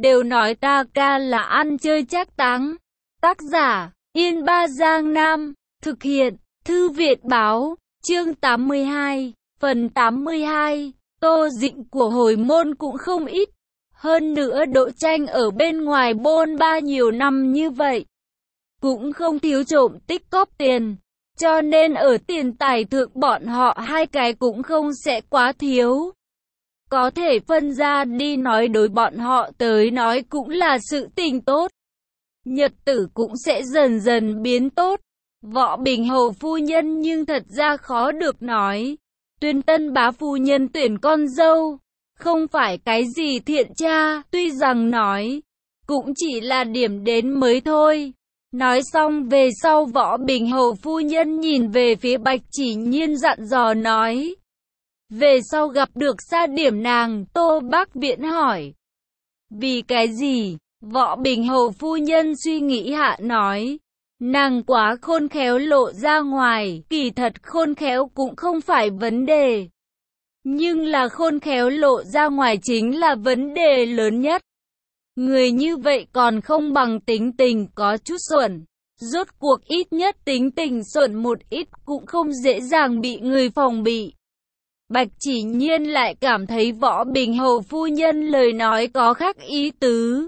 đều nói ta ca là ăn chơi trác táng. Tác giả, Yên Ba Giang Nam, thực hiện, Thư viện báo, chương 82, phần 82, Tô Dĩnh của hồi môn cũng không ít. Hơn nữa Đỗ Tranh ở bên ngoài bôn ba nhiều năm như vậy, cũng không thiếu trộm tích cóp tiền, cho nên ở tiền tài thượng bọn họ hai cái cũng không sẽ quá thiếu. Có thể phân ra đi nói đối bọn họ tới nói cũng là sự tình tốt. Nhật tử cũng sẽ dần dần biến tốt. Võ Bình Hầu phu nhân nhưng thật ra khó được nói. Tuyên Tân bá phu nhân tuyển con dâu, không phải cái gì thiện tra, tuy rằng nói, cũng chỉ là điểm đến mới thôi. Nói xong về sau Võ Bình Hầu phu nhân nhìn về phía Bạch Chỉ Nhiên dặn dò nói. Về sau gặp được xa điểm nàng, Tô Bác Viễn hỏi. Vì cái gì? Võ Bình Hầu phu nhân suy nghĩ hạ nói. Nàng quá khôn khéo lộ ra ngoài, kỳ thật khôn khéo cũng không phải vấn đề. Nhưng là khôn khéo lộ ra ngoài chính là vấn đề lớn nhất. Người như vậy còn không bằng tính tình có chút xuẩn. Rốt cuộc ít nhất tính tình xuẩn một ít cũng không dễ dàng bị người phòng bị. Bạch Chỉ Nhiên lại cảm thấy Võ Bình Hầu phu nhân lời nói có khác ý tứ.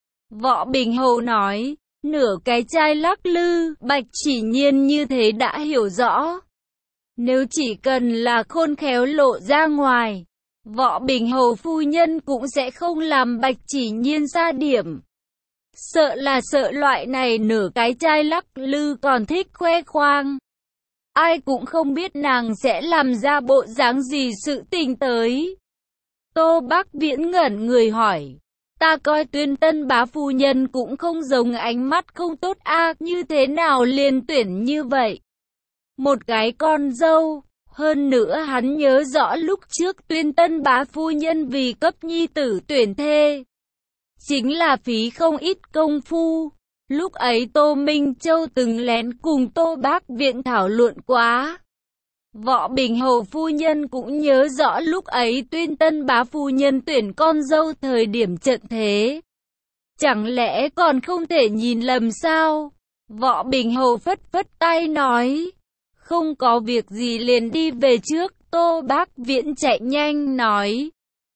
Võ Bình Hầu nói, nửa cái chai lắc lư, Bạch Chỉ Nhiên như thế đã hiểu rõ. Nếu chỉ cần là khôn khéo lộ ra ngoài, Võ Bình Hầu phu nhân cũng sẽ không làm Bạch Chỉ Nhiên xa điểm. Sợ là sợ loại này nửa cái chai lắc lư còn thích khoe khoang. Ai cũng không biết nàng sẽ làm ra bộ dáng gì sự tình tới. Tô Bác Viễn ngẩn người hỏi. Ta coi Tuyên Tân bá phu nhân cũng không giống ánh mắt không tốt a, như thế nào liền tuyển như vậy? Một cái con dâu, hơn nữa hắn nhớ rõ lúc trước Tuyên Tân bá phu nhân vì cấp nhi tử tuyển thê. Chính là phí không ít công phu. Lúc ấy Tô Minh Châu từng lén cùng Tô Bác Viễn thảo luận quá. Võ Bình Hầu phu nhân cũng nhớ rõ lúc ấy Tuyên Tân bá phu nhân tuyển con dâu thời điểm trận thế. Chẳng lẽ còn không thể nhìn lầm sao? Võ Bình Hầu phất phất tay nói. Không có việc gì liền đi về trước. Tô Bác Viễn chạy nhanh nói.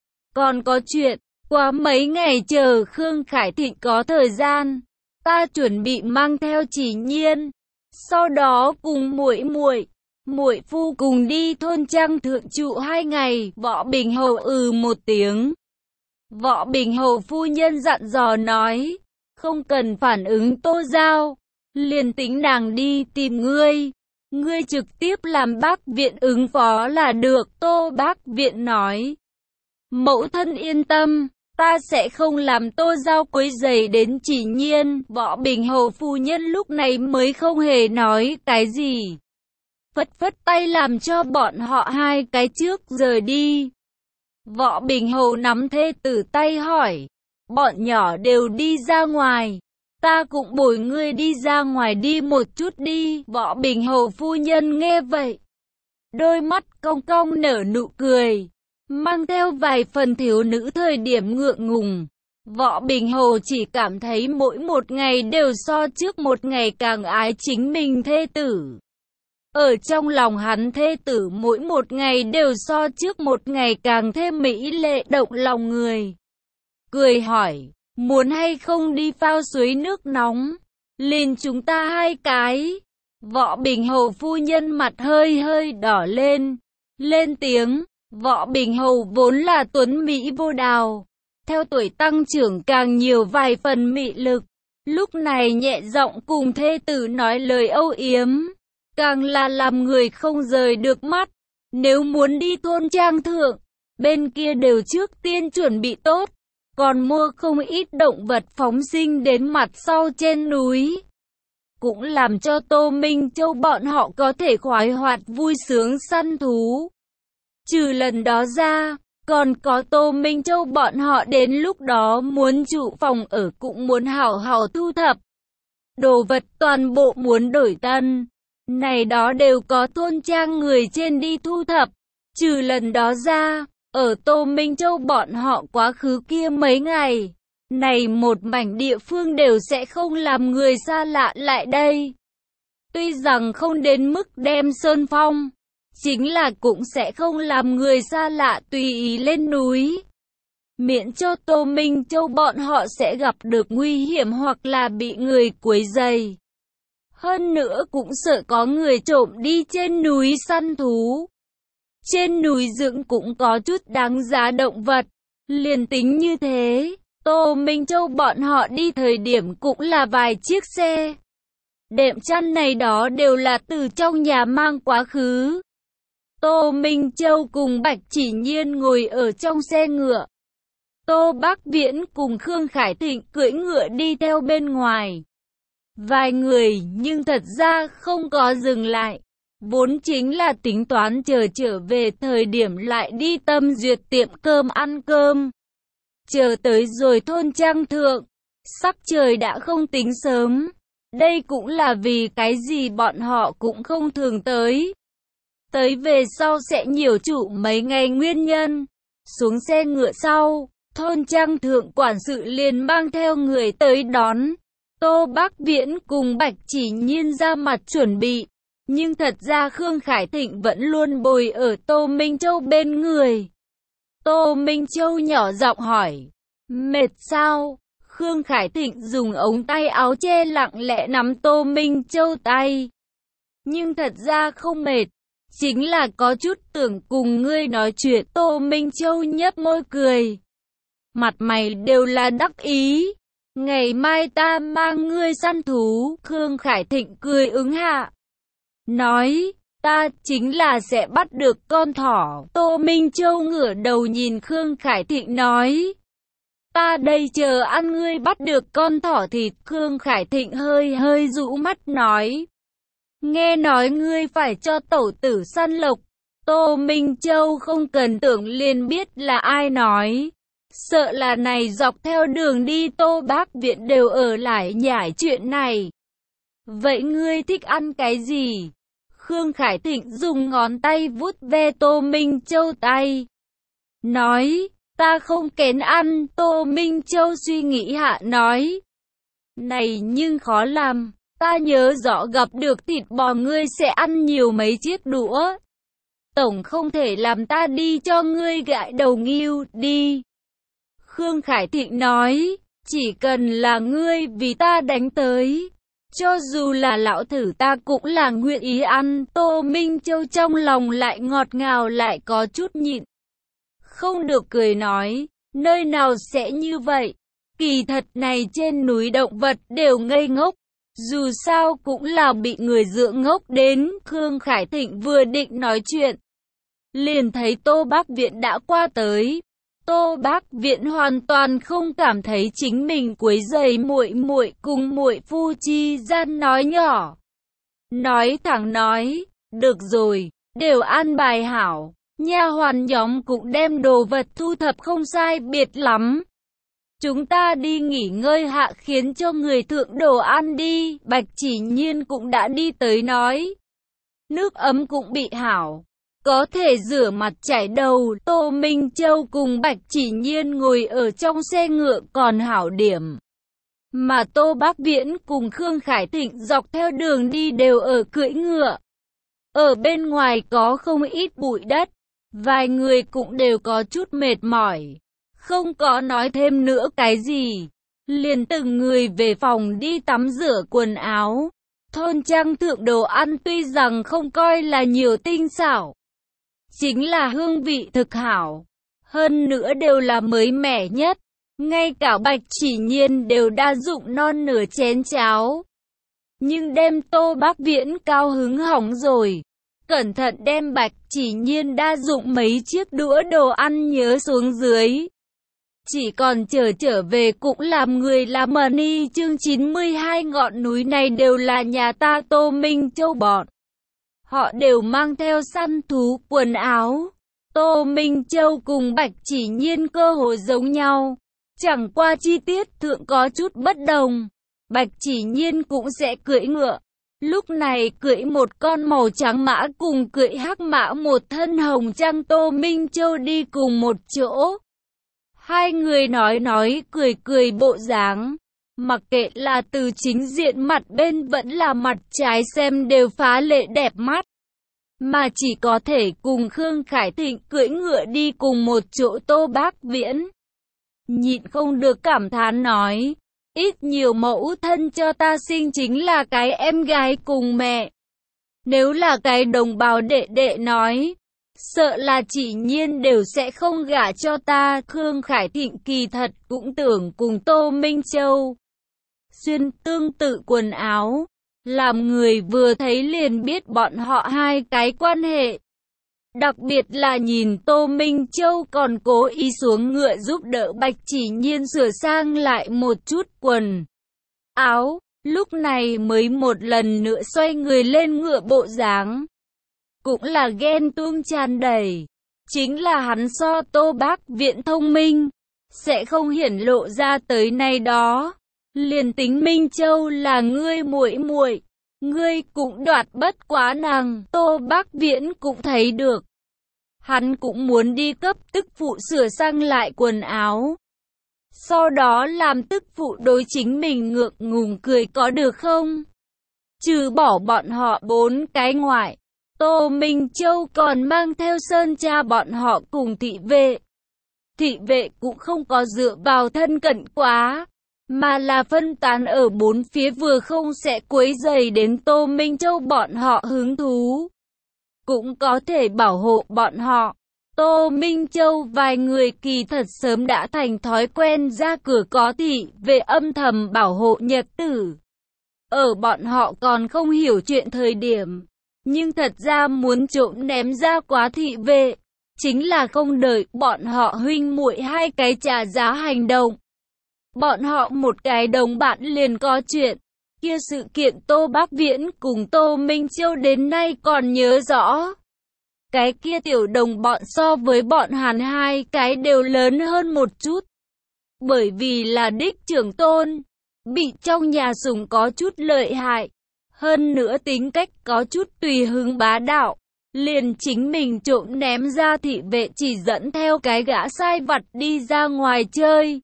Còn có chuyện, qua mấy ngày chờ Khương Khải Thịnh có thời gian, ta chuẩn bị mang theo Chỉ Nhiên, sau đó cùng muội phu cùng đi thôn trang thượng trụ 2 ngày. Võ Bình Hầu một tiếng. Võ Bình Hầu phu nhân dặn dò nói, không cần phản ứng Tô Giao, liền tính nàng đi tìm ngươi trực tiếp làm Bác Viện ứng phó là được. Tô Bác Viện nói, mẫu thân yên tâm, ta sẽ không làm Tô Giao quấy rầy đến Chỉ Nhiên. Võ Bình Hầu phu nhân lúc này mới không hề nói cái gì, phất phất tay làm cho bọn họ hai cái trước rời đi. Võ Bình Hầu nắm thê tử tay hỏi, bọn nhỏ đều đi ra ngoài, ta cũng bồi ngươi đi ra ngoài đi một chút đi. Võ Bình Hầu phu nhân nghe vậy, đôi mắt cong cong nở nụ cười, mang theo vài phần thiếu nữ thời điểm ngượng ngùng. Võ Bình Hầu chỉ cảm thấy mỗi một ngày đều so trước một ngày càng ái chính mình thê tử. Ở trong lòng hắn thê tử mỗi một ngày đều so trước một ngày càng thêm mỹ lệ động lòng người. Cười hỏi, muốn hay không đi phao suối nước nóng, liền chúng ta hai cái. Võ Bình Hầu phu nhân mặt hơi hơi đỏ lên tiếng. Võ Bình Hầu vốn là tuấn mỹ vô đào, theo tuổi tăng trưởng càng nhiều vài phần mị lực, lúc này nhẹ giọng cùng thê tử nói lời âu yếm, càng là làm người không rời được mắt. Nếu muốn đi thôn trang thượng, bên kia đều trước tiên chuẩn bị tốt, còn mua không ít động vật phóng sinh đến mặt sau trên núi, cũng làm cho Tô Minh Châu bọn họ có thể khoái hoạt vui sướng săn thú. Trừ lần đó ra, còn có Tô Minh Châu bọn họ đến lúc đó muốn trụ phòng ở cũng muốn hảo hảo thu thập. Đồ vật toàn bộ muốn đổi tân, này đó đều có thôn trang người trên đi thu thập. Trừ lần đó ra, ở Tô Minh Châu bọn họ quá khứ kia mấy ngày, này một mảnh địa phương đều sẽ không làm người xa lạ lại đây. Tuy rằng không đến mức đem Sơn Phong, chính là cũng sẽ không làm người xa lạ tùy ý lên núi. Miễn cho Tô Minh Châu bọn họ sẽ gặp được nguy hiểm hoặc là bị người quấy rầy. Hơn nữa cũng sợ có người trộm đi trên núi săn thú. Trên núi dựng cũng có chút đáng giá động vật. Liền tính như thế, Tô Minh Châu bọn họ đi thời điểm cũng là vài chiếc xe. Đệm chăn này đó đều là từ trong nhà mang quá khứ. Tô Minh Châu cùng Bạch Chỉ Nhiên ngồi ở trong xe ngựa. Tô Bác Viễn cùng Khương Khải Thịnh cưỡi ngựa đi theo bên ngoài. Vài người nhưng thật ra không có dừng lại. Vốn chính là tính toán chờ trở về thời điểm lại đi Tâm Duyệt tiệm cơm ăn cơm. Chờ tới rồi thôn Trang Thượng, sắc trời đã không tính sớm. Đây cũng là vì cái gì bọn họ cũng không thường tới. Tới về sau sẽ nhiều trụ mấy ngày nguyên nhân. Xuống xe ngựa sau, thôn Trang Thượng quản sự liền mang theo người tới đón. Tô Bác Viễn cùng Bạch Chỉ Nhiên ra mặt chuẩn bị. Nhưng thật ra Khương Khải Thịnh vẫn luôn bồi ở Tô Minh Châu bên người. Tô Minh Châu nhỏ giọng hỏi, mệt sao? Khương Khải Thịnh dùng ống tay áo che lặng lẽ nắm Tô Minh Châu tay. Nhưng thật ra không mệt, chính là có chút tưởng cùng ngươi nói chuyện. Tô Minh Châu nhếch môi cười. Mặt mày đều là đắc ý. Ngày mai ta mang ngươi săn thú. Khương Khải Thịnh cười ứng hạ. Nói, ta chính là sẽ bắt được con thỏ. Tô Minh Châu ngửa đầu nhìn Khương Khải Thịnh nói. Ta đây chờ ăn ngươi bắt được con thỏ thịt. Khương Khải Thịnh hơi rũ mắt nói. Nghe nói ngươi phải cho tẩu tử săn lộc. Tô Minh Châu không cần tưởng liền biết là ai nói. Sợ là này dọc theo đường đi Tô Bác Viễn đều ở lại nhải chuyện này. Vậy ngươi thích ăn cái gì? Khương Khải Thịnh dùng ngón tay vuốt ve Tô Minh Châu tay. Nói, ta không kén ăn. Tô Minh Châu suy nghĩ hạ nói. Này nhưng khó làm. Ta nhớ rõ gặp được thịt bò ngươi sẽ ăn nhiều mấy chiếc đũa. Tổng không thể làm ta đi cho ngươi gãi đầu ngưu đi. Khương Khải Thịnh nói, chỉ cần là ngươi vì ta đánh tới. Cho dù là lão thử ta cũng là nguyện ý ăn. Tô Minh Châu trong lòng lại ngọt ngào lại có chút nhịn. Không được cười nói, nơi nào sẽ như vậy. Kỳ thật này trên núi động vật đều ngây ngốc. Dù sao cũng là bị người dưỡng ngốc đến. Khương Khải Thịnh vừa định nói chuyện, liền thấy Tô Bác Viễn đã qua tới. Tô Bác Viễn hoàn toàn không cảm thấy chính mình quấy rầy muội muội cùng muội phu chi gian nói nhỏ. Nói thẳng nói, được rồi, đều an bài hảo, nha hoàn nhóm cũng đem đồ vật thu thập không sai biệt lắm. Chúng ta đi nghỉ ngơi hạ khiến cho người thượng đồ ăn đi. Bạch Chỉ Nhiên cũng đã đi tới nói. Nước ấm cũng bị hảo. Có thể rửa mặt chải đầu. Tô Minh Châu cùng Bạch Chỉ Nhiên ngồi ở trong xe ngựa còn hảo điểm. Mà Tô Bác Viễn cùng Khương Khải Thịnh dọc theo đường đi đều ở cưỡi ngựa. Ở bên ngoài có không ít bụi đất. Vài người cũng đều có chút mệt mỏi. Không có nói thêm nữa cái gì. Liền từng người về phòng đi tắm rửa quần áo. Thôn Trang Thượng đồ ăn tuy rằng không coi là nhiều tinh xảo, chính là hương vị thực hảo. Hơn nữa đều là mới mẻ nhất. Ngay cả Bạch Chỉ Nhiên đều đã dụng non nửa chén cháo. Nhưng đem Tô Bác Viễn cao hứng hỏng rồi. Cẩn thận đem Bạch Chỉ Nhiên đa dụng mấy chiếc đũa đồ ăn nhớ xuống dưới. Chỉ còn trở về cũng làm người làm mờ ni. Chương 92 ngọn núi này đều là nhà ta Tô Minh Châu bọn. Họ đều mang theo săn thú quần áo. Tô Minh Châu cùng Bạch Chỉ Nhiên cơ hồ giống nhau. Chẳng qua chi tiết thượng có chút bất đồng. Bạch Chỉ Nhiên cũng sẽ cưỡi ngựa. Lúc này cưỡi một con màu trắng mã cùng cưỡi hắc mã một thân hồng trang. Tô Minh Châu đi cùng một chỗ. Hai người nói cười cười bộ dáng. Mặc kệ là từ chính diện mặt bên vẫn là mặt trái xem đều phá lệ đẹp mắt. Mà chỉ có thể cùng Khương Khải Thịnh cưỡi ngựa đi cùng một chỗ Tô Bác Viễn. Nhịn không được cảm thán nói, ít nhiều mẫu thân cho ta sinh chính là cái em gái cùng mẹ. Nếu là cái đồng bào đệ đệ nói, sợ là chỉ nhiên đều sẽ không gả cho ta. Khương Khải Thịnh kỳ thật cũng tưởng cùng Tô Minh Châu xuyên tương tự quần áo, làm người vừa thấy liền biết bọn họ hai cái quan hệ. Đặc biệt là nhìn Tô Minh Châu còn cố ý xuống ngựa giúp đỡ Bạch Chỉ Nhiên sửa sang lại một chút quần áo, lúc này mới một lần nữa xoay người lên ngựa bộ dáng. Cũng là ghen tuông tràn đầy, chính là hắn so Tô Bác Viễn thông minh, sẽ không hiển lộ ra tới này đó. Liền tính Minh Châu là ngươi muội muội, ngươi cũng đoạt bất quá nàng. Tô Bác Viễn cũng thấy được, hắn cũng muốn đi cấp tức phụ sửa sang lại quần áo, sau đó làm tức phụ đối chính mình ngượng ngùng cười có được không? Trừ bỏ bọn họ bốn cái ngoại, Tô Minh Châu còn mang theo Sơn cha bọn họ cùng thị vệ. Thị vệ cũng không có dựa vào thân cận quá, mà là phân tán ở bốn phía vừa không sẽ quấy rầy đến Tô Minh Châu bọn họ hứng thú, cũng có thể bảo hộ bọn họ. Tô Minh Châu vài người kỳ thật sớm đã thành thói quen ra cửa có thị vệ âm thầm bảo hộ nhật tử. Ở bọn họ còn không hiểu chuyện thời điểm, nhưng thật ra muốn trộm ném ra quá thị vệ, chính là không đợi bọn họ huynh muội hai cái trả giá hành động. Bọn họ một cái đồng bạn liền có chuyện, kia sự kiện Tô Bác Viễn cùng Tô Minh Châu đến nay còn nhớ rõ. Cái kia tiểu đồng bọn so với bọn hắn hai cái đều lớn hơn một chút. Bởi vì là đích trưởng tôn, bị trong nhà sủng có chút lợi hại. Hơn nữa tính cách có chút tùy hứng bá đạo. Liền chính mình trộm ném ra thị vệ chỉ dẫn theo cái gã sai vặt đi ra ngoài chơi.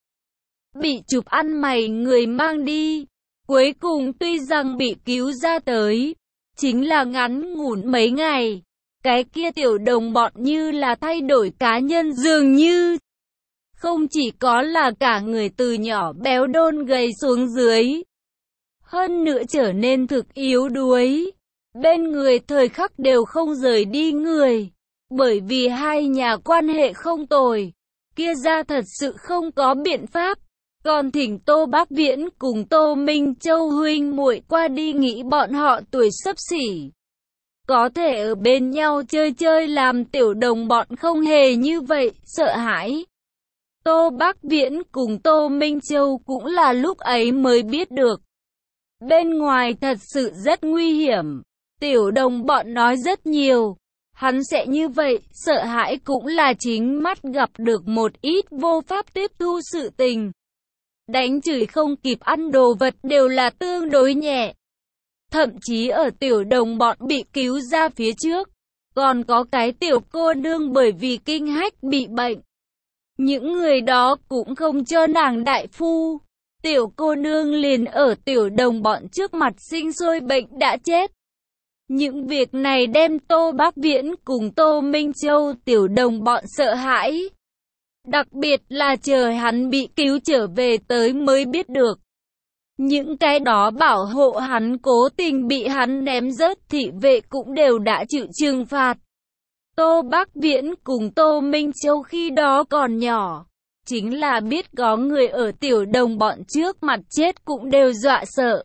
Bị chụp ăn mày người mang đi. Cuối cùng tuy rằng bị cứu ra tới, chính là ngắn ngủn mấy ngày. Cái kia tiểu đồng bọn như là thay đổi cá nhân dường như. Không chỉ có là cả người từ nhỏ béo đôn gầy xuống dưới, hơn nữa trở nên thực yếu đuối. Bên người thời khắc đều không rời đi người. Bởi vì hai nhà quan hệ không tồi, kia ra thật sự không có biện pháp. Còn thỉnh Tô Bác Viễn cùng Tô Minh Châu huynh muội qua đi nghĩ bọn họ tuổi xấp xỉ, có thể ở bên nhau chơi chơi làm tiểu đồng bọn không hề như vậy, sợ hãi. Tô Bác Viễn cùng Tô Minh Châu cũng là lúc ấy mới biết được. Bên ngoài thật sự rất nguy hiểm. Tiểu đồng bọn nói rất nhiều. Hắn sẽ như vậy, sợ hãi cũng là chính mắt gặp được một ít vô pháp tiếp thu sự tình. Đánh chửi không kịp ăn đồ vật đều là tương đối nhẹ. Thậm chí ở tiểu đồng bọn bị cứu ra phía trước, còn có cái tiểu cô nương bởi vì kinh hách bị bệnh. Những người đó cũng không cho nàng đại phu. Tiểu cô nương liền ở tiểu đồng bọn trước mặt sinh sôi bệnh đã chết. Những việc này đem Tô Bác Viễn cùng Tô Minh Châu tiểu đồng bọn sợ hãi. Đặc biệt là chờ hắn bị cứu trở về tới mới biết được. Những cái đó bảo hộ hắn cố tình bị hắn ném rớt thị vệ cũng đều đã chịu trừng phạt. Tô Bác Viễn cùng Tô Minh Châu khi đó còn nhỏ, chính là biết có người ở tiểu đồng bọn trước mặt chết cũng đều dọa sợ.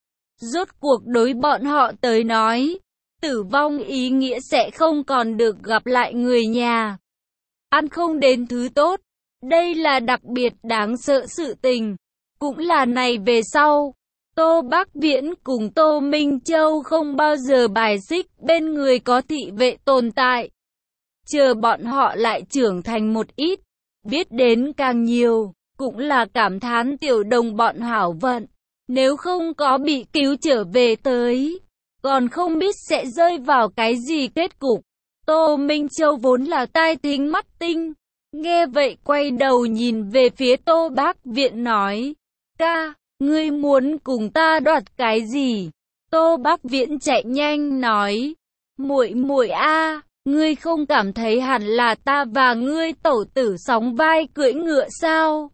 Rốt cuộc đối bọn họ tới nói, tử vong ý nghĩa sẽ không còn được gặp lại người nhà. Ăn không đến thứ tốt, đây là đặc biệt đáng sợ sự tình. Cũng là này về sau, Tô Bác Viễn cùng Tô Minh Châu không bao giờ bài xích bên người có thị vệ tồn tại. Chờ bọn họ lại trưởng thành một ít, biết đến càng nhiều, cũng là cảm thán tiểu đồng bọn hảo vận. Nếu không có bị cứu trở về tới, còn không biết sẽ rơi vào cái gì kết cục. Tô Minh Châu vốn là tai thính mắt tinh, Nghe vậy quay đầu nhìn về phía Tô Bác Viễn nói, ca, ngươi muốn cùng ta đoạt cái gì? Tô Bác Viễn chạy nhanh nói, muội muội a, ngươi không cảm thấy hẳn là ta và ngươi tẩu tử sóng vai cưỡi ngựa sao?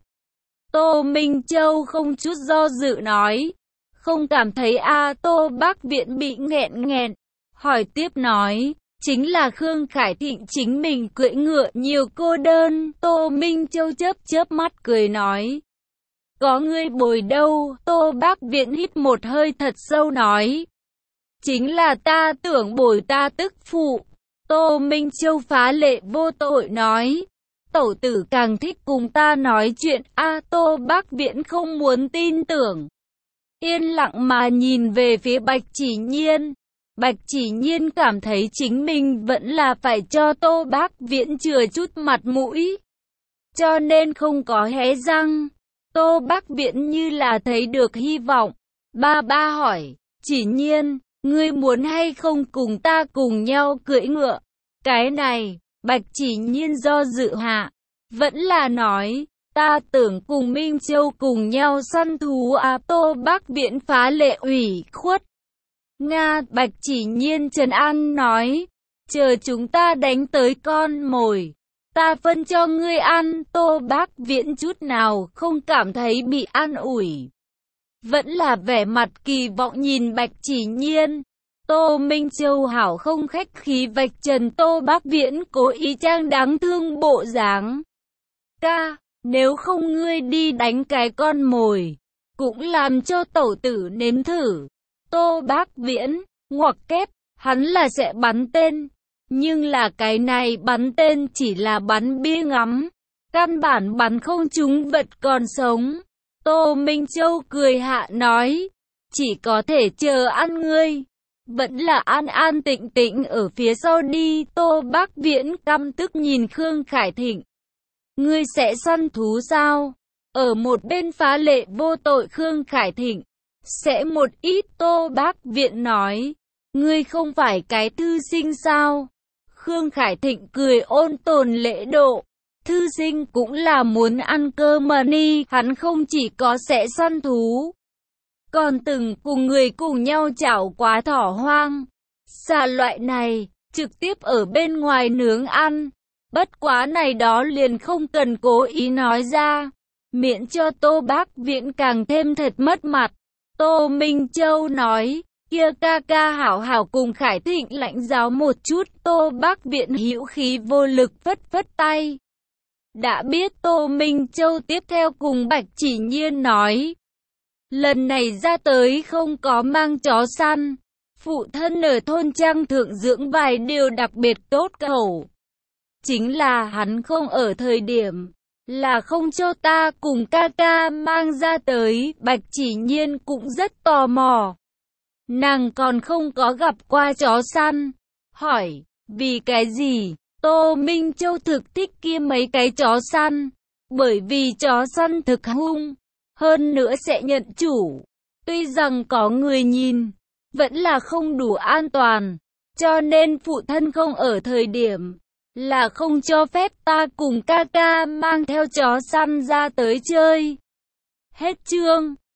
Tô Minh Châu không chút do dự nói, không cảm thấy a. Tô Bác Viễn bị nghẹn nghẹn, hỏi tiếp nói, chính là Khương Khải Thịnh chính mình cưỡi ngựa nhiều cô đơn. Tô Minh Châu chớp chớp mắt cười nói, có ngươi bồi đâu. Tô Bác Viễn hít một hơi thật sâu nói, chính là ta tưởng bồi ta tức phụ. Tô Minh Châu phá lệ vô tội nói, tẩu tử càng thích cùng ta nói chuyện a. Tô Bác Viễn không muốn tin tưởng, yên lặng mà nhìn về phía Bạch Chỉ Nhiên. Bạch Chỉ Nhiên cảm thấy chính mình vẫn là phải cho Tô Bác Viễn chừa chút mặt mũi, cho nên không có hé răng. Tô Bác Viễn như là thấy được hy vọng. Ba hỏi, Chỉ Nhiên, ngươi muốn hay không cùng ta cùng nhau cưỡi ngựa? Cái này, Bạch Chỉ Nhiên do dự hạ, vẫn là nói, ta tưởng cùng Minh Châu cùng nhau săn thú à. Tô Bác Viễn phá lệ ủy khuất. Nga. Bạch Chỉ Nhiên trấn an nói, chờ chúng ta đánh tới con mồi, ta phân cho ngươi ăn. Tô Bác Viễn chút nào không cảm thấy bị an ủi, vẫn là vẻ mặt kỳ vọng nhìn Bạch Chỉ Nhiên. Tô Minh Châu hảo không khách khí vạch trần Tô Bác Viễn cố ý trang đáng thương bộ dáng. Ca, nếu không ngươi đi đánh cái con mồi, cũng làm cho tẩu tử nếm thử. Tô Bác Viễn, ngoặc kép, hắn là sẽ bắn tên, nhưng là cái này bắn tên chỉ là bắn bia ngắm, căn bản bắn không trúng vật còn sống. Tô Minh Châu cười hạ nói, chỉ có thể chờ ăn ngươi, vẫn là an an tịnh tịnh ở phía sau đi. Tô Bác Viễn căm tức nhìn Khương Khải Thịnh, ngươi sẽ săn thú sao? Ở một bên phá lệ vô tội Khương Khải Thịnh, sẽ một ít. Tô Bác Viễn nói, ngươi không phải cái thư sinh sao? Khương Khải Thịnh cười ôn tồn lễ độ, thư sinh cũng là muốn ăn cơm mà ni. Hắn không chỉ có sẽ săn thú, còn từng cùng người cùng nhau chảo quá thỏ hoang, xà loại này, trực tiếp ở bên ngoài nướng ăn. Bất quá này đó liền không cần cố ý nói ra, miễn cho Tô Bác Viễn càng thêm thật mất mặt. Tô Minh Châu nói, kia ca ca hảo hảo cùng Khải Thịnh lãnh giáo một chút. Tô Bác Viễn hữu khí vô lực phất phất tay. Đã biết. Tô Minh Châu tiếp theo cùng Bạch Chỉ Nhiên nói, lần này ra tới không có mang chó săn, phụ thân ở thôn trang thượng dưỡng vài điều đặc biệt tốt cẩu, chính là hắn không ở thời điểm, là không cho ta cùng ca ca mang ra tới. Bạch Chỉ Nhiên cũng rất tò mò, nàng còn không có gặp qua chó săn, hỏi, vì cái gì? Tô Minh Châu thực thích kia mấy cái chó săn, bởi vì chó săn thực hung, hơn nữa sẽ nhận chủ, tuy rằng có người nhìn, vẫn là không đủ an toàn, cho nên phụ thân không ở thời điểm, là không cho phép ta cùng ca ca mang theo chó săn ra tới chơi. Hết chương.